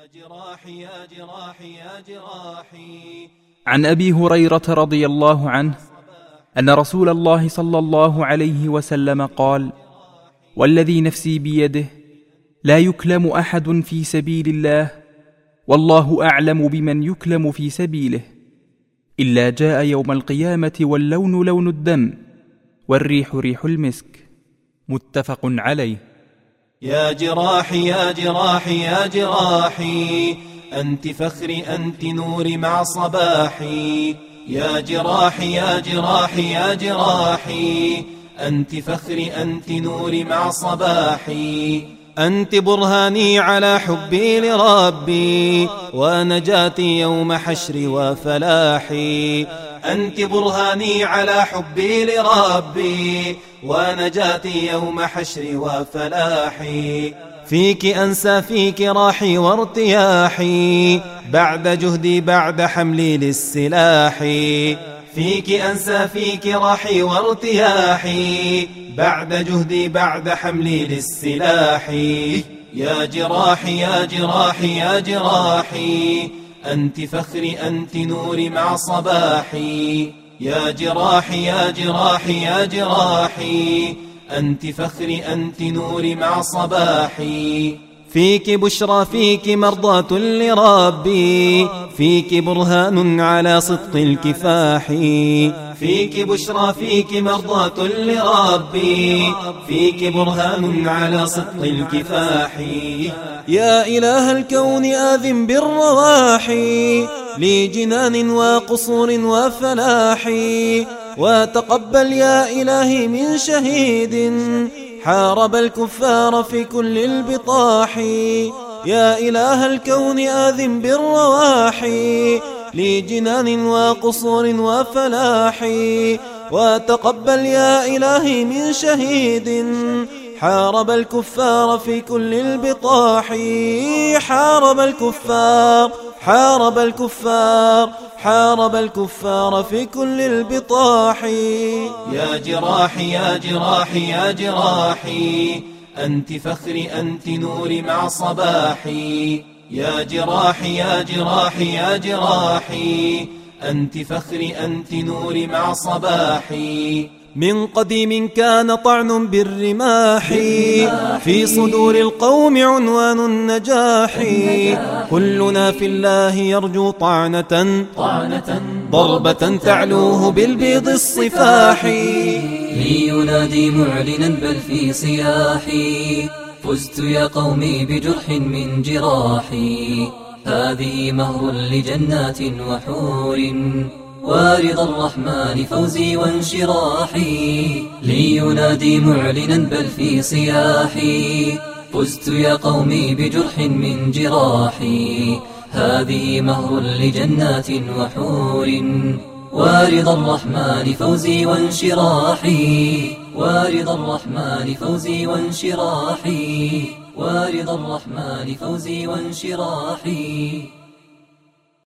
جراحي يا جراحي يا جراحي. عن أبي هريرة رضي الله عنه أن رسول الله صلى الله عليه وسلم قال: والذي نفسي بيده لا يكلم أحد في سبيل الله والله أعلم بمن يكلم في سبيله إلا جاء يوم القيامة واللون لون الدم والريح ريح المسك. متفق عليه. يا جراحي يا جراحي يا جراحي، أنت فخري أنت نوري مع صباحي. يا جراحي يا جراحي يا جراحي، أنت فخري أنت نوري مع صباحي. أنت برهاني على حبي لربي ونجاتي يوم حشري وفلاحي. أنت برهاني على حبي لربي ونجاتي يوم حشري وفلاحي. فيك أنسى فيك راحي وارتياحي بعد جهدي بعد حملي للسلاح. فيك أنسى فيك راحي وارتياحي بعد جهدي بعد حملي للسلاح. يا جراحي يا جراحي يا جراحي، أنت فخري أنت نوري مع صباحي. يا جراحي يا جراحي يا جراحي، أنت فخري أنت نوري مع صباحي. فيك بشرى فيك مرضاة لربي، فيك برهان على صدق الكفاح. فيك بشرى فيك مرضاة لربي، فيك برهان على صدق الكفاح. يا إله الكون آذن بالرواحي لي جنان وقصور وفلاح. وتقبل يا إلهي من شهيد حارب الكفار في كل البطاح. يا إله الكون آذن بالرواحي لي جنان وقصور وفلاح. وتقبل يا إلهي من شهيد حارب الكفار في كل البطاح. حارب الكفار حارب الكفار حارب الكفار في كل البطاح. يا جراحي يا جراحي يا جراحي، أنت فخري أنت نوري مع صباحي. يا جراحي يا جراحي يا جراحي، أنت فخري أنت نوري مع صباحي. من قديم كان طعن بالرماح في صدور القوم عنوان النجاح. كلنا في الله يرجو طعنة ضربة تعلوه بالبيض الصفاح. لينادي معلنا بل في صياحي، فزت يا قومي بجرح من جراحي. هذه مهر لجنات وحور ورضا الرحمن فوزي وانشراحي. لينادي معلنا بل في صياحي، فزت يا قومي بجرح من جراحي. هذه مهر لجنات وحور ورضا الرحمن فوزي وانشراحي. ورضا الرحمن فوزي وانشراحي. ورضا الرحمن فوزي وانشراحي.